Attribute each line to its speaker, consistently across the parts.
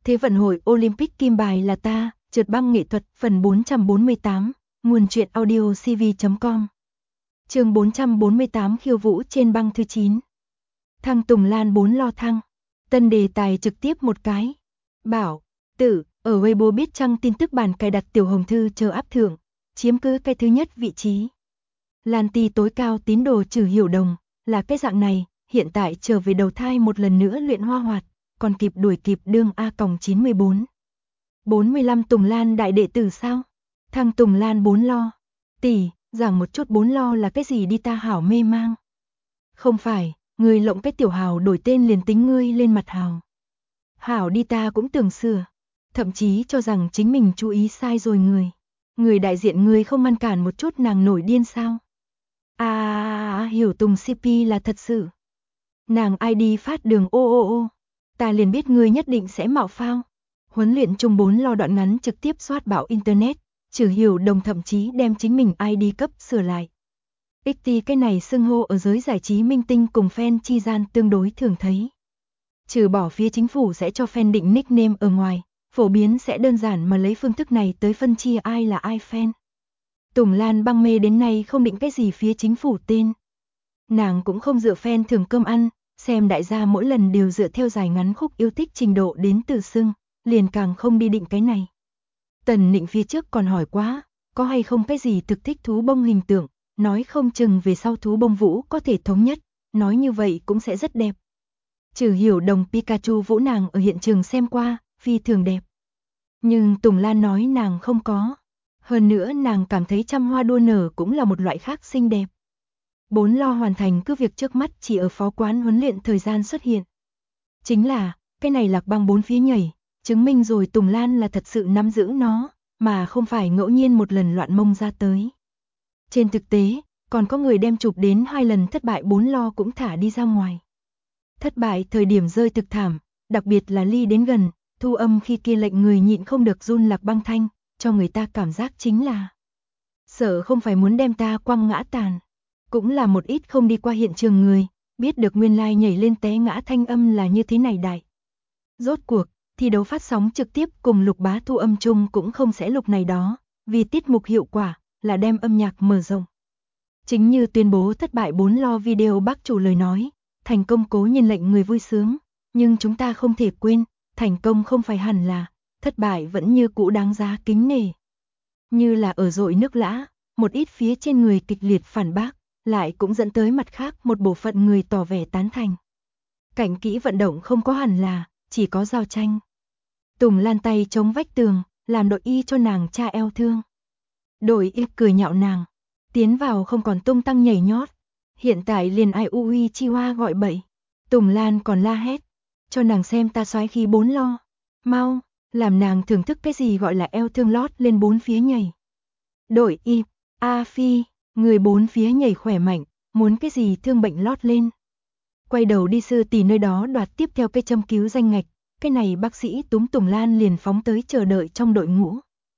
Speaker 1: Thế vận hội Olympic kim bài là ta, trượt băng nghệ thuật phần 448, nguồn truyện audio cv.com. Chương 448 khiêu vũ trên băng thứ 9. Thăng Tùng Lan 4 lo thăng. Tân đề tài trực tiếp một cái. Bảo, tử, ở Weibo biết chăng tin tức bản cài đặt Tiểu Hồng Thư chờ áp thưởng, chiếm cứ cái thứ nhất vị trí. Lan Ti tối cao tín đồ Trừ Hiểu Đồng, là cái dạng này, hiện tại trở về đầu thai một lần nữa luyện hoa hoạt, còn kịp đuổi kịp đương A-94. 45 Tùng Lan đại đệ tử sao? Thăng Tùng Lan 4 lo. Tỷ, giảng một chút 4 lo là cái gì đi ta hảo mê mang. Không phải, người lộng cái tiểu hào đổi tên liền tính ngươi lên mặt hào. Hảo đi ta cũng tưởng sửa, thậm chí cho rằng chính mình chú ý sai rồi người. Người đại diện người không ngăn cản một chút nàng nổi điên sao? Hiểu Tùng CP là thật sự. Nàng ID phát đường ô. Ta liền biết ngươi nhất định sẽ mạo phao. Huấn luyện chung 4 lo đoạn ngắn trực tiếp soát bão internet, Trừ Hiểu Đồng thậm chí đem chính mình ID cấp sửa lại. XT cái này xưng hô ở giới giải trí minh tinh cùng fan chi gian tương đối thường thấy. Trừ bỏ phía chính phủ sẽ cho fan định nickname ở ngoài, phổ biến sẽ đơn giản mà lấy phương thức này tới phân chia ai là ai fan. Tùng Lan băng mê đến nay không định cái gì phía chính phủ tên. Nàng cũng không dựa fan thưởng cơm ăn, xem đại gia mỗi lần đều dựa theo dài ngắn khúc yêu thích trình độ đến từ xưng, liền càng không đi định cái này. Tần Nịnh phía trước còn hỏi quá, có hay không cái gì thực thích thú bông hình tượng, nói không chừng về sau thú bông vũ có thể thống nhất, nói như vậy cũng sẽ rất đẹp. Trừ Hiểu Đồng Pikachu vũ nàng ở hiện trường xem qua, phi thường đẹp. Nhưng Tùng Lan nói nàng không có. Hơn nữa nàng cảm thấy trăm hoa đua nở cũng là một loại khác xinh đẹp. 4 lo hoàn thành cứ việc trước mắt chỉ ở phó quán huấn luyện thời gian xuất hiện. Chính là, cái này lạc băng 4 phía nhảy, chứng minh rồi Tùng Lan là thật sự nắm giữ nó, mà không phải ngẫu nhiên một lần loạn mông ra tới. Trên thực tế, còn có người đem chụp đến 2 lần thất bại 4 lo cũng thả đi ra ngoài. Thất bại thời điểm rơi thực thảm, đặc biệt là ly đến gần, thu âm khi kia lệnh người nhịn không được run lạc băng thanh, cho người ta cảm giác chính là sợ không phải muốn đem ta quăng ngã tàn. Cũng là một ít không đi qua hiện trường người, biết được nguyên lai nhảy lên té ngã thanh âm là như thế này đại. Rốt cuộc, thi đấu phát sóng trực tiếp cùng Lục Bá thu âm chung cũng không sẽ lục này đó, vì tiết mục hiệu quả là đem âm nhạc mở rộng. Chính như tuyên bố thất bại 4 lo video bác chủ lời nói, thành công cố nhiên lệnh người vui sướng, nhưng chúng ta không thể quên, thành công không phải hẳn là, thất bại vẫn như cũ đáng giá kính nể. Như là ở dội nước lã, một ít phía trên người kịch liệt phản bác, lại cũng dẫn tới mặt khác một bộ phận người tỏ vẻ tán thành. Cảnh kỹ vận động không có hẳn là, chỉ có giao tranh. Tùng Lan tay chống vách tường, làm đội y cho nàng cha eo thương. Đội y cười nhạo nàng, tiến vào không còn tung tăng nhảy nhót, hiện tại liền ai ui chi hoa gọi bậy. Tùng Lan còn la hét, cho nàng xem ta xoái khí 4 lo, mau, làm nàng thưởng thức cái gì gọi là eo thương lót lên 4 phía nhảy. Đội y, Phi, người 4 phía nhảy khỏe mạnh, muốn cái gì thương bệnh lót lên. Quay đầu đi sư tỷ nơi đó đoạt tiếp theo cây châm cứu danh ngạch, cái này bác sĩ túm Tùng Lan liền phóng tới chờ đợi trong đội ngũ.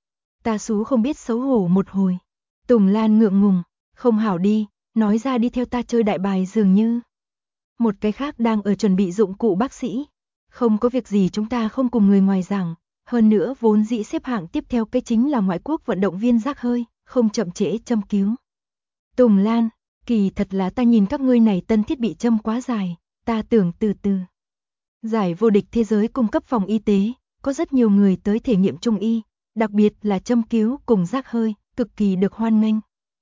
Speaker 1: Ta xú không biết xấu hổ một hồi. Tùng Lan ngượng ngùng, không hảo đi, nói ra đi theo ta chơi đại bài dường như. Một cái khác đang ở chuẩn bị dụng cụ bác sĩ. Không có việc gì chúng ta không cùng người ngoài giảng, hơn nữa vốn dĩ xếp hạng tiếp theo cái chính là ngoại quốc vận động viên rác hơi, không chậm trễ châm cứu. Tùng Lan, kỳ thật là ta nhìn các ngươi này tân thiết bị châm quá dài, ta tưởng từ từ. Giải vô địch thế giới cung cấp phòng y tế, có rất nhiều người tới thể nghiệm trung y, đặc biệt là châm cứu cùng rác hơi, cực kỳ được hoan nghênh.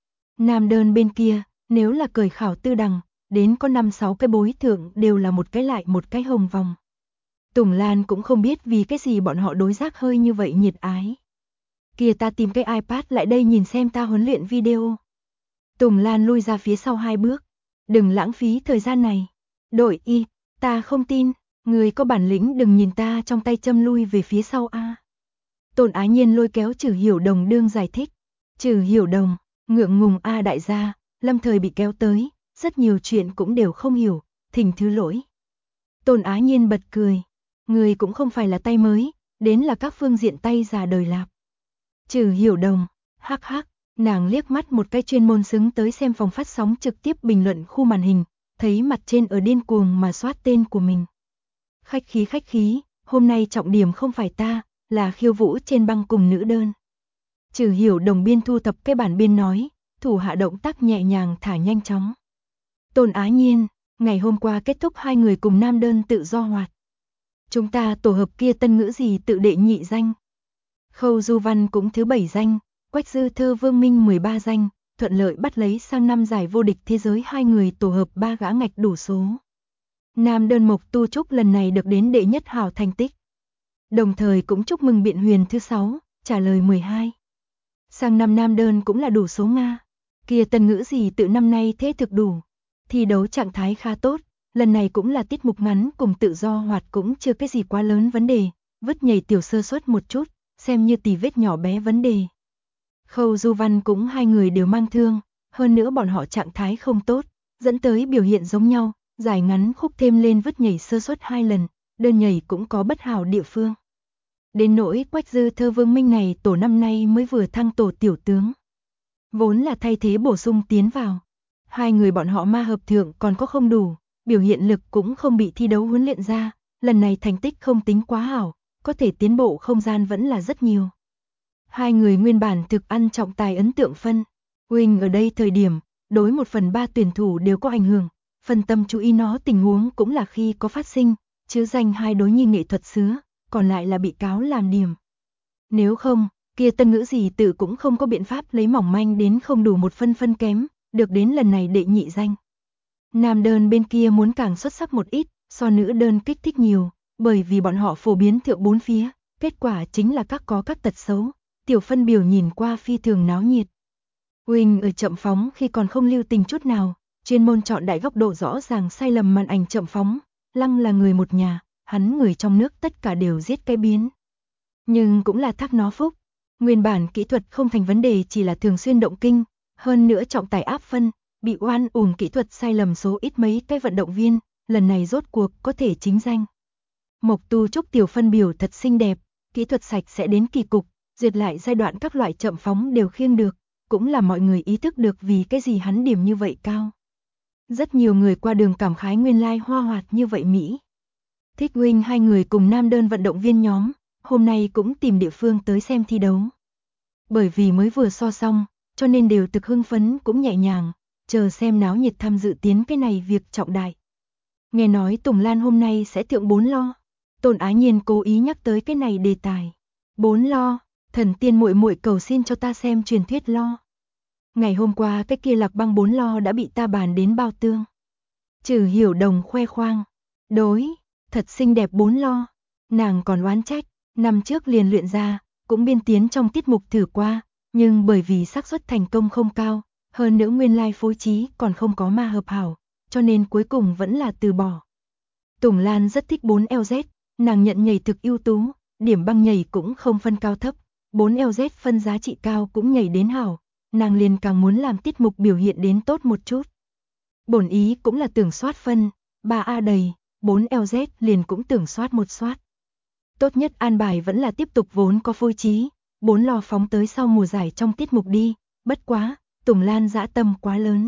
Speaker 1: Nam đơn bên kia, nếu là cởi khảo tư đằng, đến có 5-6 cái bối thượng đều là một cái lại một cái hồng vòng. Tùng Lan cũng không biết vì cái gì bọn họ đối rác hơi như vậy nhiệt ái. Kìa ta tìm cái iPad lại đây nhìn xem ta huấn luyện video. Tùng Lan lui ra phía sau 2 bước. Đừng lãng phí thời gian này. Đội y, ta không tin, người có bản lĩnh đừng nhìn ta trong tay châm lui về phía sau a. Tôn Ái Nhiên lôi kéo Trừ Hiểu Đồng đương giải thích. Trừ Hiểu Đồng, ngượng ngùng đại gia, lâm thời bị kéo tới, rất nhiều chuyện cũng đều không hiểu, thỉnh thứ lỗi. Tôn Ái Nhiên bật cười, người cũng không phải là tay mới, đến là các phương diện tay già đời lạp. Trừ Hiểu Đồng, hắc hắc. Nàng liếc mắt một cái chuyên môn xứng tới xem phòng phát sóng trực tiếp bình luận khu màn hình, thấy mặt trên ở điên cuồng mà soát tên của mình. Khách khí, hôm nay trọng điểm không phải ta, là khiêu vũ trên băng cùng nữ đơn. Trừ Hiểu Đồng biên thu thập cái bản biên nói, thủ hạ động tác nhẹ nhàng thả nhanh chóng. Tôn Á Nhiên, ngày hôm qua kết thúc hai người cùng nam đơn tự do hoạt. Chúng ta tổ hợp kia tân ngữ gì tự đệ nhị danh. Khâu Du Văn cũng thứ 7 danh, Quách Dư Thơ Vương Minh 13 danh, thuận lợi bắt lấy sang năm giải vô địch thế giới hai người tổ hợp 3 gã ngạch đủ số. Nam đơn Mộc Tu Trúc lần này được đến đệ nhất hào thành tích. Đồng thời cũng chúc mừng Biện Huyền thứ 6, trả lời 12. Sang năm nam đơn cũng là đủ số Nga. Kia tân ngữ gì tự năm nay thế thực đủ. Thi đấu trạng thái khá tốt, lần này cũng là tiết mục ngắn cùng tự do hoạt cũng chưa cái gì quá lớn vấn đề, vứt nhảy tiểu sơ suất một chút, xem như tì vết nhỏ bé vấn đề. Khâu Du Văn cũng hai người đều mang thương, hơn nữa bọn họ trạng thái không tốt, dẫn tới biểu hiện giống nhau, giải ngắn khúc thêm lên vứt nhảy sơ suất 2 lần, đơn nhảy cũng có bất hảo địa phương. Đến nỗi Quách Dư Thơ Vương Minh này tổ năm nay mới vừa thăng tổ tiểu tướng. Vốn là thay thế bổ sung tiến vào. Hai người bọn họ ma hợp thượng còn có không đủ, biểu hiện lực cũng không bị thi đấu huấn luyện ra, lần này thành tích không tính quá hảo, có thể tiến bộ không gian vẫn là rất nhiều. Hai người nguyên bản thực ăn trọng tài ấn tượng phân. Wing ở đây thời điểm, đối 1/3 tuyển thủ đều có ảnh hưởng, phân tâm chú ý nó tình huống cũng là khi có phát sinh, chứ danh hai đối nhi nghệ thuật sứa, còn lại là bị cáo làm điểm. Nếu không, kia tân ngữ gì tự cũng không có biện pháp lấy mỏng manh đến không đủ một phân kém, được đến lần này đệ nhị danh. Nam đơn bên kia muốn càng xuất sắc một ít, so nữ đơn kích thích nhiều, bởi vì bọn họ phổ biến thượng bốn phía, kết quả chính là các có các tật xấu, tiểu phân biểu nhìn qua phi thường náo nhiệt. Wing ở chậm phóng khi còn không lưu tình chút nào, chuyên môn chọn đại góc độ rõ ràng sai lầm màn ảnh chậm phóng, Lăng là người một nhà, hắn người trong nước tất cả đều giết cái biến. Nhưng cũng là thác nó phúc, nguyên bản kỹ thuật không thành vấn đề chỉ là thường xuyên động kinh, hơn nữa trọng tài áp phân, bị oan uổng kỹ thuật sai lầm số ít mấy cái vận động viên, lần này rốt cuộc có thể chính danh. Mộc Tu Trúc tiểu phân biểu thật xinh đẹp, kỹ thuật sạch sẽ đến kỳ cục, duyệt lại giai đoạn các loại chậm phóng đều khiêng được, cũng là mọi người ý thức được vì cái gì hắn điểm như vậy cao. Rất nhiều người qua đường cảm khái nguyên lai hoa hoạt như vậy Mỹ. Thích huynh hai người cùng nam đơn vận động viên nhóm, hôm nay cũng tìm địa phương tới xem thi đấu. Bởi vì mới vừa so xong, cho nên đều thực hưng phấn cũng nhẹ nhàng, chờ xem náo nhiệt tham dự tiến cái này việc trọng đại. Nghe nói Tùng Lan hôm nay sẽ thượng 4 lo. Tôn Á Nhiên cố ý nhắc tới cái này đề tài. 4 lo, thần tiên muội muội cầu xin cho ta xem truyền thuyết lo. Ngày hôm qua cái kia Lạc Băng 4 lo đã bị ta bàn đến bao tương. Trừ Hiểu Đồng khoe khoang. Đối, thật xinh đẹp 4 lo. Nàng còn oán trách, năm trước liền luyện ra, cũng biên tiến trong tiết mục thử qua, nhưng bởi vì xác suất thành công không cao, hơn nữa nguyên lai phối trí còn không có ma hợp hảo, cho nên cuối cùng vẫn là từ bỏ. Tùng Lan rất thích 4LZ, nàng nhận nhảy thực ưu tú, điểm băng nhảy cũng không phân cao thấp, 4LZ phân giá trị cao cũng nhảy đến hảo, nàng liền càng muốn làm tiết mục biểu hiện đến tốt một chút. Bổn ý cũng là tưởng soát phân, 3A đầy, 4LZ liền cũng tưởng soát một soát. Tốt nhất an bài vẫn là tiếp tục vốn có phối trí, 4 lo phóng tới sau mùa giải trong tiết mục đi, bất quá, Tùng Lan dã tâm quá lớn.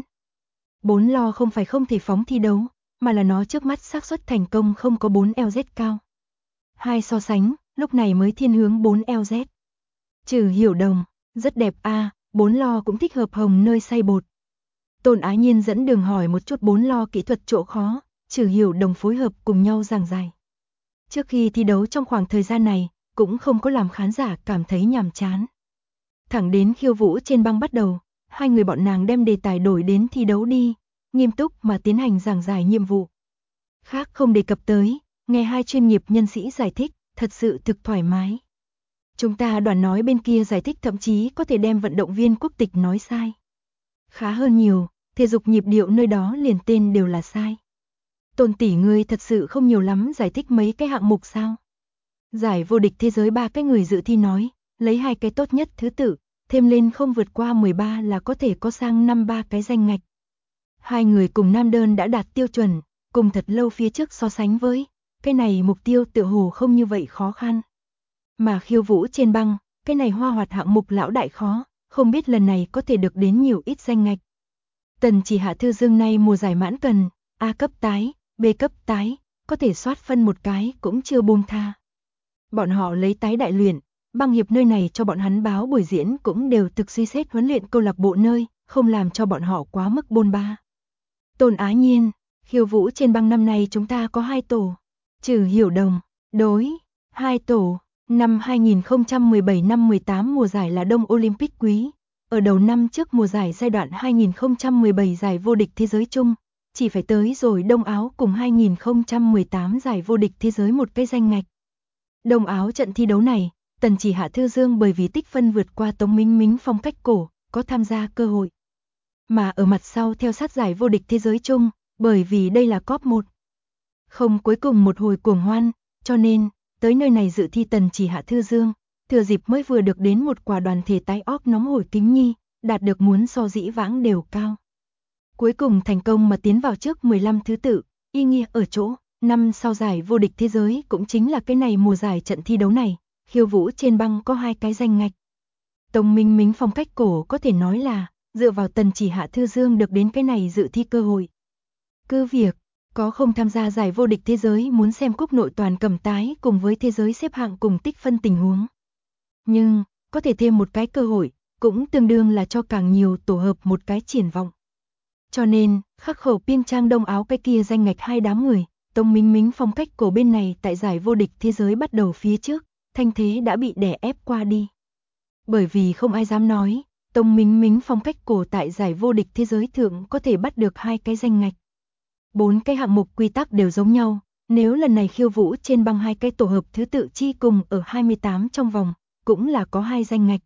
Speaker 1: 4 lo không phải không thể phóng thi đấu, mà là nó trước mắt xác suất thành công không có 4LZ cao. Hai so sánh, lúc này mới thiên hướng 4LZ. Trừ Hiểu Đồng, rất đẹp a, 4 lo cũng thích hợp hồng nơi xay bột. Tôn Á Nhiên dẫn đường hỏi một chút 4 lo kỹ thuật chỗ khó, Trừ Hiểu Đồng phối hợp cùng nhau giảng giải. Trước khi thi đấu trong khoảng thời gian này, cũng không có làm khán giả cảm thấy nhàm chán. Thẳng đến khiêu vũ trên băng bắt đầu, hai người bọn nàng đem đề tài đổi đến thi đấu đi, nghiêm túc mà tiến hành giảng giải nhiệm vụ. Khác không đề cập tới, nghe hai chuyên nghiệp nhân sĩ giải thích, thật sự thực thoải mái. Chúng ta đoàn nói bên kia giải thích thậm chí có thể đem vận động viên quốc tịch nói sai. Khá hơn nhiều, thể dục nhịp điệu nơi đó liền tên đều là sai. Tôn tỷ ngươi thật sự không nhiều lắm giải thích mấy cái hạng mục sao? Giải vô địch thế giới 3 cái người dự thi nói, lấy 2 cái tốt nhất thứ tự, thêm lên không vượt qua 13 là có thể có sang 53 cái danh ngạch. Hai người cùng nam đơn đã đạt tiêu chuẩn, cùng thật lâu phía trước so sánh với, cái này mục tiêu tựa hồ không như vậy khó khăn. Mà khiêu vũ trên băng, cái này hoa hoạt hạng mục lão đại khó, không biết lần này có thể được đến nhiều ít danh ngạch. Tần Chỉ Hạ Thư Dương nay mùa giải mãn cần, A cấp tái, B cấp tái, có thể soát phân một cái cũng chưa buông tha. Bọn họ lấy tái đại luyện, băng hiệp nơi này cho bọn hắn báo buổi diễn cũng đều thực suy xét huấn luyện câu lạc bộ nơi, không làm cho bọn họ quá mức bôn ba. Tôn Á Nhiên, khiêu vũ trên băng năm nay chúng ta có 2 tổ. Trừ Hiểu Đồng, đối, 2 tổ, năm 2017 năm 18 mùa giải là Đông Olympic quý. Ở đầu năm trước mùa giải giai đoạn 2017 giải vô địch thế giới chung, chỉ phải tới rồi Đông Áo cùng 2018 giải vô địch thế giới một cái danh ngạch. Đông Áo trận thi đấu này, Tần Chỉ Hạ Thư Dương bởi vì tích phân vượt qua Tống Minh Mính phong cách cổ, có tham gia cơ hội. Mà ở mặt sau theo sát giải vô địch thế giới chung, bởi vì đây là cop 1. Không cuối cùng một hồi cuồng hoan, cho nên, tới nơi này dự thi Tần Chỉ Hạ Thư Dương, thừa dịp mới vừa được đến một quả đoàn thể tái óc nóng hổi kính nhi, đạt được muốn so dĩ vãng đều cao. Cuối cùng thành công mà tiến vào trước 15 thứ tự, ý nghĩa ở chỗ, năm sau giải vô địch thế giới cũng chính là cái này mùa giải trận thi đấu này, khiêu vũ trên băng có 2 cái danh ngạch. Tống Minh Mính phong cách cổ có thể nói là, dựa vào Tần Chỉ Hạ Thư Dương được đến cái này dự thi cơ hội. Cứ việc, có không tham gia giải vô địch thế giới muốn xem cúp nội toàn cầm tái cùng với thế giới xếp hạng cùng tích phân tình huống. Nhưng, có thể thêm một cái cơ hội, cũng tương đương là cho càng nhiều tổ hợp một cái triển vọng. Cho nên, khắc khẩu Piêng Trang Đông Áo cái kia danh ngạch 2 đám người, Tống Minh Mính phong cách cổ bên này tại giải vô địch thế giới bắt đầu phía trước, thanh thế đã bị đè ép qua đi. Bởi vì không ai dám nói, Tống Minh Mính phong cách cổ tại giải vô địch thế giới thượng có thể bắt được 2 cái danh ngạch. 4 cái hạng mục quy tắc đều giống nhau, nếu lần này khiêu vũ trên băng 2 cái tổ hợp thứ tự chi cùng ở 28 trong vòng, cũng là có 2 danh ngạch.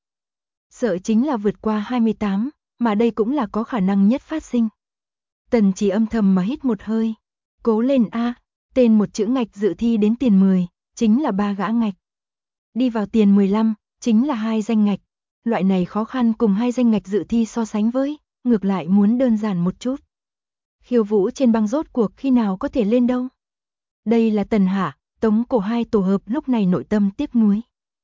Speaker 1: Sợ chính là vượt qua 28, mà đây cũng là có khả năng nhất phát sinh. Tần Chỉ âm thầm mà hít một hơi. Cố lên a, tên một chữ ngạch dự thi đến tiền 10, chính là 3 gã ngạch. Đi vào tiền 15, chính là 2 danh ngạch. Loại này khó khăn cùng 2 danh ngạch dự thi so sánh với, ngược lại muốn đơn giản một chút. Khiêu vũ trên băng rốt cuộc khi nào có thể lên đâu? Đây là Tần Hạ, Tống Cổ 2 tổ hợp lúc này nội tâm tiếc nuối.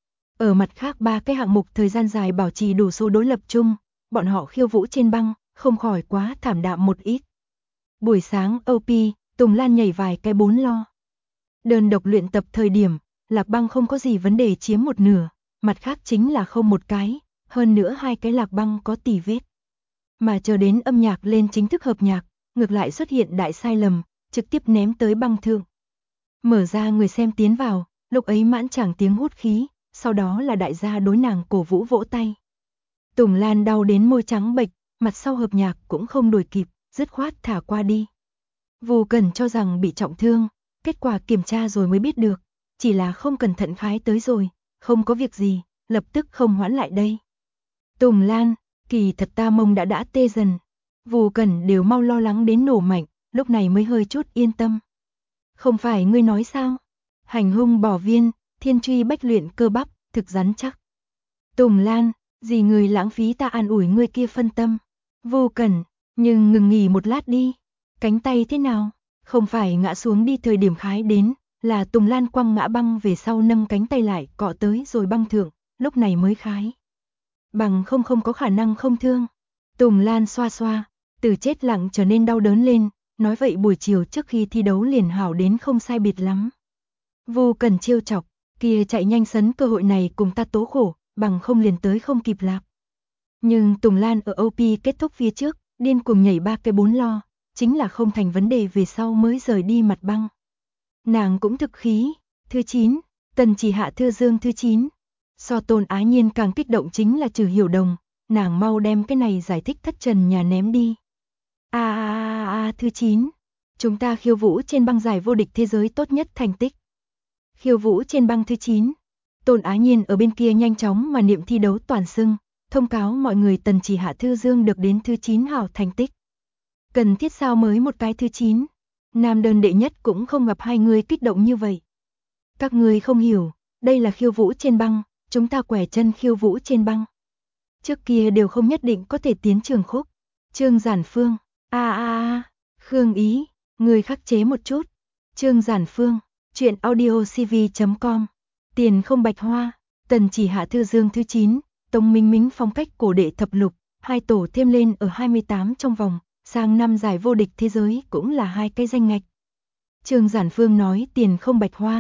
Speaker 1: Ở mặt khác 3 cái hạng mục thời gian dài bảo trì đủ số đối lập chung, bọn họ khiêu vũ trên băng, không khỏi quá thảm đạm một ít. Buổi sáng OP, Tùng Lan nhảy vài cái 4 lo. Đơn độc luyện tập thời điểm, lạc băng không có gì vấn đề chiếm một nửa, mặt khác chính là không một cái, hơn nữa 2 cái lạc băng có tỉ vết. Mà chờ đến âm nhạc lên chính thức hợp nhạc, ngược lại xuất hiện đại sai lầm, trực tiếp ném tới băng thượng. Mở ra người xem tiến vào, lúc ấy mãn chẳng tiếng hút khí, sau đó là đại gia đối nàng cổ vũ vỗ tay. Tùng Lan đau đến môi trắng bệch, mặt sau hợp nhạc cũng không đuổi kịp, dứt khoát thả qua đi. Vu Cẩn cho rằng bị trọng thương, kết quả kiểm tra rồi mới biết được, chỉ là không cẩn thận khái tới rồi, không có việc gì, lập tức không hoãn lại đây. Tùng Lan, kỳ thật ta mông đã tê dần. Vu Cẩn đều mau lo lắng đến nổ mạnh, lúc này mới hơi chút yên tâm. Không phải ngươi nói sao? Hành hung bỏ viên, thiên truy bách luyện cơ bắp, thực rắn chắc. Tùng Lan, gì người lãng phí ta an ủi ngươi kia phân tâm. Vu Cẩn, nhưng ngừng nghỉ một lát đi. Cánh tay thế nào? Không phải ngã xuống đi thời điểm khái đến, là Tùng Lan quăng ngã băng về sau nâng cánh tay lại cọ tới rồi băng thượng, lúc này mới khái. Bằng không có khả năng không thương. Tùng Lan xoa xoa, từ chết lặng trở nên đau đớn lên, nói vậy buổi chiều trước khi thi đấu liền hảo đến không sai biệt lắm. Vu Cẩn trêu chọc, kia chạy nhanh sấn cơ hội này cùng ta tố khổ, bằng không liền tới không kịp lạp. Nhưng Tùng Lan ở OP kết thúc phía trước, điên cuồng nhảy 3 cái 4 lo, chính là không thành vấn đề về sau mới rời đi mặt băng. Nàng cũng thực khí, thứ 9, Tần Chỉ Hạ Thư Dương thứ 9. So Tôn Á Nhiên càng kích động chính là Trừ Hiểu Đồng, nàng mau đem cái này giải thích thất trần nhà ném đi. Thứ 9. Chúng ta khiêu vũ trên băng giải vô địch thế giới tốt nhất thành tích. Khiêu vũ trên băng thứ 9. Tôn Á Nhiên ở bên kia nhanh chóng mà niệm thi đấu toàn xưng, thông cáo mọi người Tần Chỉ Hạ Thư Dương được đến thứ 9 hảo thành tích. Cần thiết sao mới một cái thứ 9. Nam đơn đệ nhất cũng không gặp hai người kích động như vậy. Các người không hiểu, đây là khiêu vũ trên băng, chúng ta quẻ chân khiêu vũ trên băng. Trước kia đều không nhất định có thể tiến trường khúc. Trương Giản Phương, Khương Ý, người khắc chế một chút. Trương Giản Phương, truyện audiocv.com. Tiền không bạch hoa, Tần Chỉ Hạ Thư Dương thứ 9, Tống Minh Mính phong cách cổ đệ thập lục, 2 tổ thêm lên ở 28 trong vòng, sang năm giải vô địch thế giới cũng là 2 cái danh ngạch. Trương Giản Phương nói tiền không bạch hoa,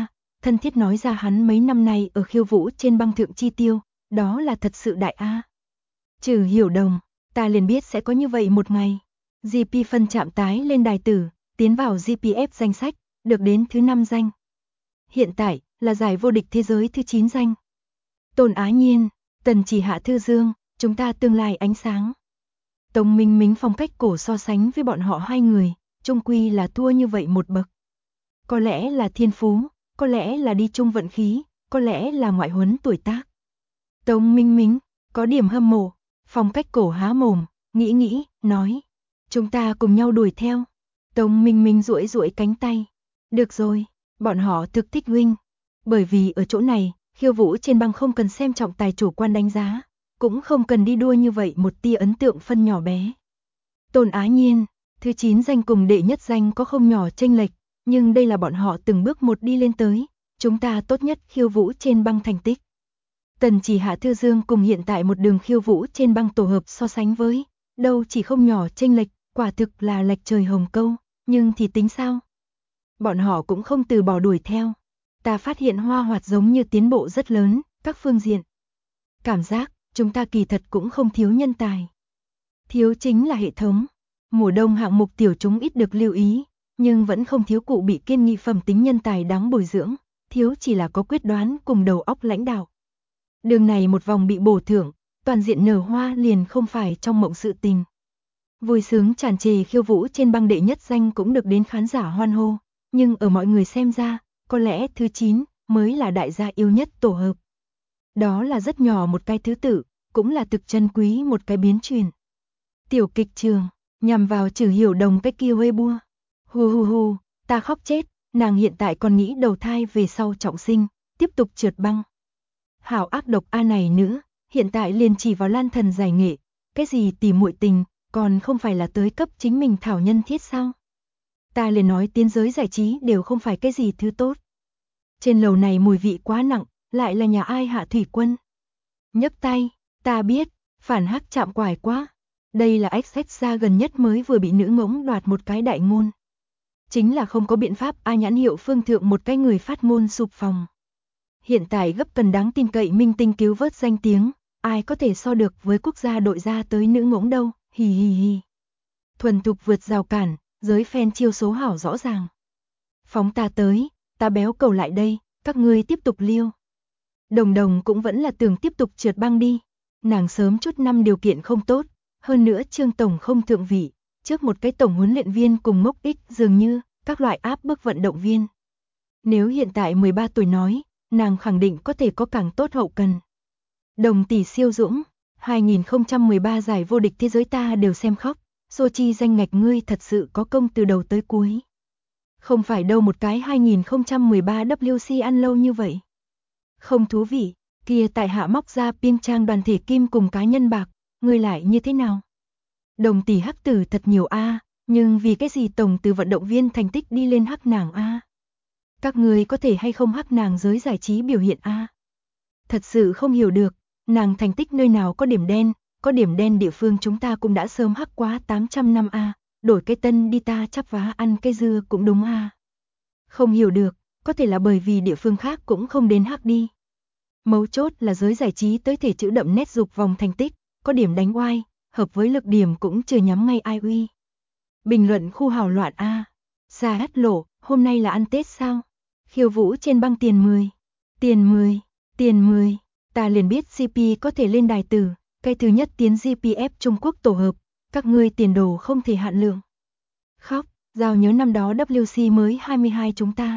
Speaker 1: thân thiết nói ra hắn mấy năm nay ở khiêu vũ trên băng thượng chi tiêu, đó là thật sự đại a. Trừ Hiểu Đồng, ta liền biết sẽ có như vậy một ngày. GP phân chạm tái lên đài tử, tiến vào GPF danh sách, được đến thứ 5 danh. Hiện tại, là giải vô địch thế giới thứ 9 danh. Tôn Á Nhiên, Tần Chỉ Hạ Thư Dương, chúng ta tương lai ánh sáng. Tống Minh Mính phong cách cổ so sánh với bọn họ hai người, chung quy là thua như vậy một bậc. Có lẽ là thiên phú, có lẽ là đi chung vận khí, có lẽ là ngoại huấn tuổi tác. Tống Minh Mính, có điểm hâm mộ, phong cách cổ há mồm, nghĩ, nói. Chúng ta cùng nhau đuổi theo. Tống Minh Mính duỗi duỗi cánh tay. Được rồi, bọn họ thực thích huynh. Bởi vì ở chỗ này, khiêu vũ trên băng không cần xem trọng tài chủ quan đánh giá, cũng không cần đi đua như vậy một tia ấn tượng phân nhỏ bé. Tôn Á Nhiên, thứ 9 danh cùng đệ nhất danh có không nhỏ chênh lệch, nhưng đây là bọn họ từng bước một đi lên tới, chúng ta tốt nhất khiêu vũ trên băng thành tích. Tần Chỉ Hạ Thư Dương cùng hiện tại một đường khiêu vũ trên băng tổ hợp so sánh với, đâu chỉ không nhỏ chênh lệch, quả thực là lệch trời hồng câu, nhưng thì tính sao? Bọn họ cũng không từ bỏ đuổi theo. Ta phát hiện Hoa Hoạt giống như tiến bộ rất lớn, các phương diện. Cảm giác, chúng ta kỳ thật cũng không thiếu nhân tài. Thiếu chính là hệ thống. Mùa đông hạng mục tiểu chúng ít được lưu ý, nhưng vẫn không thiếu cụ bị kiên nghị phẩm tính nhân tài đáng bồi dưỡng, thiếu chỉ là có quyết đoán cùng đầu óc lãnh đạo. Đường này một vòng bị bổ thưởng, toàn diện nở hoa liền không phải trong mộng sự tình. Vui sướng tràn trề khiêu vũ trên băng đệ nhất danh cũng được đến khán giả hoan hô, nhưng ở mọi người xem ra, có lẽ thứ 9 mới là đại gia yêu nhất tổ hợp. Đó là rất nhỏ một cái thứ tự, cũng là thực chân quý một cái biến chuyển. Tiểu kịch trường, nhằm vào Trừ Hiểu Đồng cái kia huê bua. Hu, ta khóc chết, nàng hiện tại còn nghĩ đầu thai về sau trọng sinh, tiếp tục trượt băng. Hảo ác độc a này nữa, hiện tại liền chỉ vào Lan Thần giải nghệ, cái gì tỉ muội tình, còn không phải là tới cấp chính mình thảo nhân thiết sao? Ta liền nói tiến giới giải trí đều không phải cái gì thứ tốt. Trên lầu này mùi vị quá nặng, lại là nhà ai hạ thủy quân. Nhấc tay, ta biết, phản hắc chạm quải quá. Đây là XX ra gần nhất mới vừa bị nữ ngỗng đoạt một cái đại ngôn. Chính là không có biện pháp ai nhãn hiệu phương thượng một cái người phát ngôn sụp phòng. Hiện tại gấp cần đáng tin cậy minh tinh cứu vớt danh tiếng, ai có thể so được với quốc gia đội ra tới nữ ngỗng đâu, hi. Thuần thục vượt rào cản, giới fan chiêu số hảo rõ ràng. Phóng ta tới, ta béo cầu lại đây, các ngươi tiếp tục liêu. Đồng cũng vẫn là tưởng tiếp tục trượt băng đi. Nàng sớm chút năm điều kiện không tốt, hơn nữa Trương Tổng không thượng vị, trước một cái tổng huấn luyện viên cùng ngốc ích dường như các loại áp bức vận động viên. Nếu hiện tại 13 tuổi nói, nàng khẳng định có thể có càng tốt hậu cần. Đồng tỷ siêu dũng, 2013 giải vô địch thế giới ta đều xem khóc, Sochi danh ngạch ngươi thật sự có công từ đầu tới cuối. Không phải đâu một cái 2013 WC ăn lâu như vậy. Không thú vị, kia tại hạ móc ra piêng trang đoàn thể kim cùng cá nhân bạc, ngươi lại như thế nào? Đồng tỷ hắc tử thật nhiều a, nhưng vì cái gì tổng từ vận động viên thành tích đi lên hắc nàng a? Các ngươi có thể hay không hắc nàng giới giải trí biểu hiện a? Thật sự không hiểu được, nàng thành tích nơi nào có điểm đen địa phương chúng ta cũng đã sớm hắc quá 800 năm a, đổi cái tân đi ta chắp vá ăn cái dưa cũng đúng a. Không hiểu được, có thể là bởi vì địa phương khác cũng không đến hắc đi. Mấu chốt là giới giải trí tới thể chữ đậm nét dục vòng thành tích, có điểm đánh oai, hợp với lực điểm cũng chưa nhắm ngay ai uy. Bình luận khu hào loạn a. Xa hắt lộ, hôm nay là ăn Tết sao? Khiêu vũ trên băng tiền 10. Tiền 10. Ta liền biết CP có thể lên đài tử, cái thứ nhất tiến GPF Trung Quốc tổ hợp, các ngươi tiền đồ không thể hạn lượng. Khóc, giao nhớ năm đó WC mới 22 chúng ta.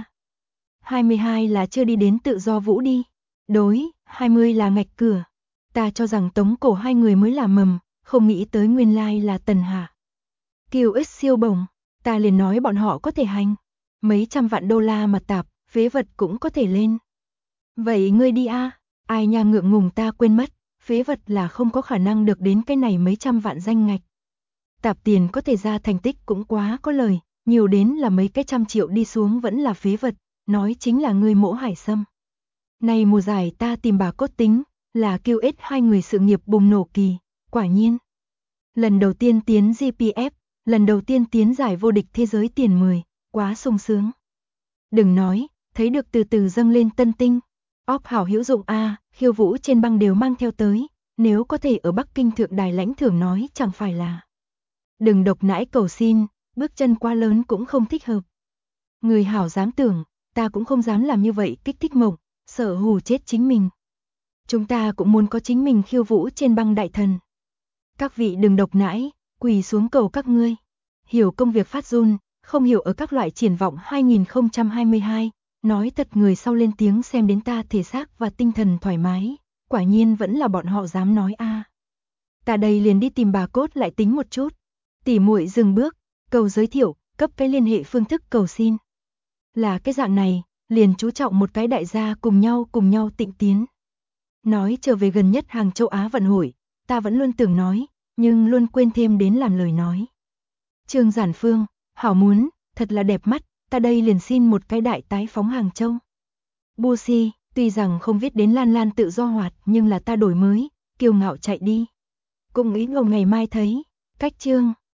Speaker 1: 22 là chưa đi đến tự do vũ đi. Đối, 20 là ngạch cửa. Ta cho rằng tống cổ hai người mới là mầm, không nghĩ tới nguyên lai là Tần Hạ. Kiều ích siêu bổng, ta liền nói bọn họ có thể hành. Mấy trăm vạn đô la mà tạp, phế vật cũng có thể lên. Vậy ngươi đi a, ai nha ngượng ngùng ta quên mất, phế vật là không có khả năng được đến cái này mấy trăm vạn danh ngạch. Tạp tiền có thể ra thành tích cũng quá có lời, nhiều đến là mấy cái trăm triệu đi xuống vẫn là phế vật, nói chính là ngươi Mỗ Hải Sâm. Này mùa giải ta tìm bà cốt tính, là kêu ết hai người sự nghiệp bùng nổ kỳ, quả nhiên. Lần đầu tiên tiến GPF, lần đầu tiên tiến giải vô địch thế giới tiền 10, quá sung sướng. Đừng nói, thấy được từ từ dâng lên tân tinh. Óp hảo hữu dụng a, khiêu vũ trên băng đều mang theo tới, nếu có thể ở Bắc Kinh thượng đài lãnh thưởng nói chẳng phải là. Đừng độc nãi cầu xin, bước chân quá lớn cũng không thích hợp. Người hảo dám tưởng, ta cũng không dám làm như vậy kích thích mộng, sợ hù chết chính mình. Chúng ta cũng muốn có chính mình khiêu vũ trên băng đại thần. Các vị đừng độc nãi, quỳ xuống cầu các ngươi. Hiểu công việc phát run, không hiểu ở các loại triển vọng 2022, nói thật người sau lên tiếng xem đến ta thể xác và tinh thần thoải mái, quả nhiên vẫn là bọn họ dám nói a. Ta đây liền đi tìm bà cốt lại tính một chút. Tỉ muội dừng bước, cầu giới thiệu, cấp cái liên hệ phương thức cầu xin. Là cái dạng này, liền chú trọng một cái đại gia cùng nhau tịnh tiến. Nói trở về gần nhất hàng châu Á vận hội, ta vẫn luôn tưởng nói, nhưng luôn quên thêm đến làm lời nói. Trương Giản Phương, hảo muốn, thật là đẹp mắt, ta đây liền xin một cái đại tái phóng Hàng Châu. Busi, tuy rằng không viết đến Lan Lan tự do hoạt nhưng là ta đổi mới, kiêu ngạo chạy đi. Cùng ý ngầu ngày mai thấy, cách Trương.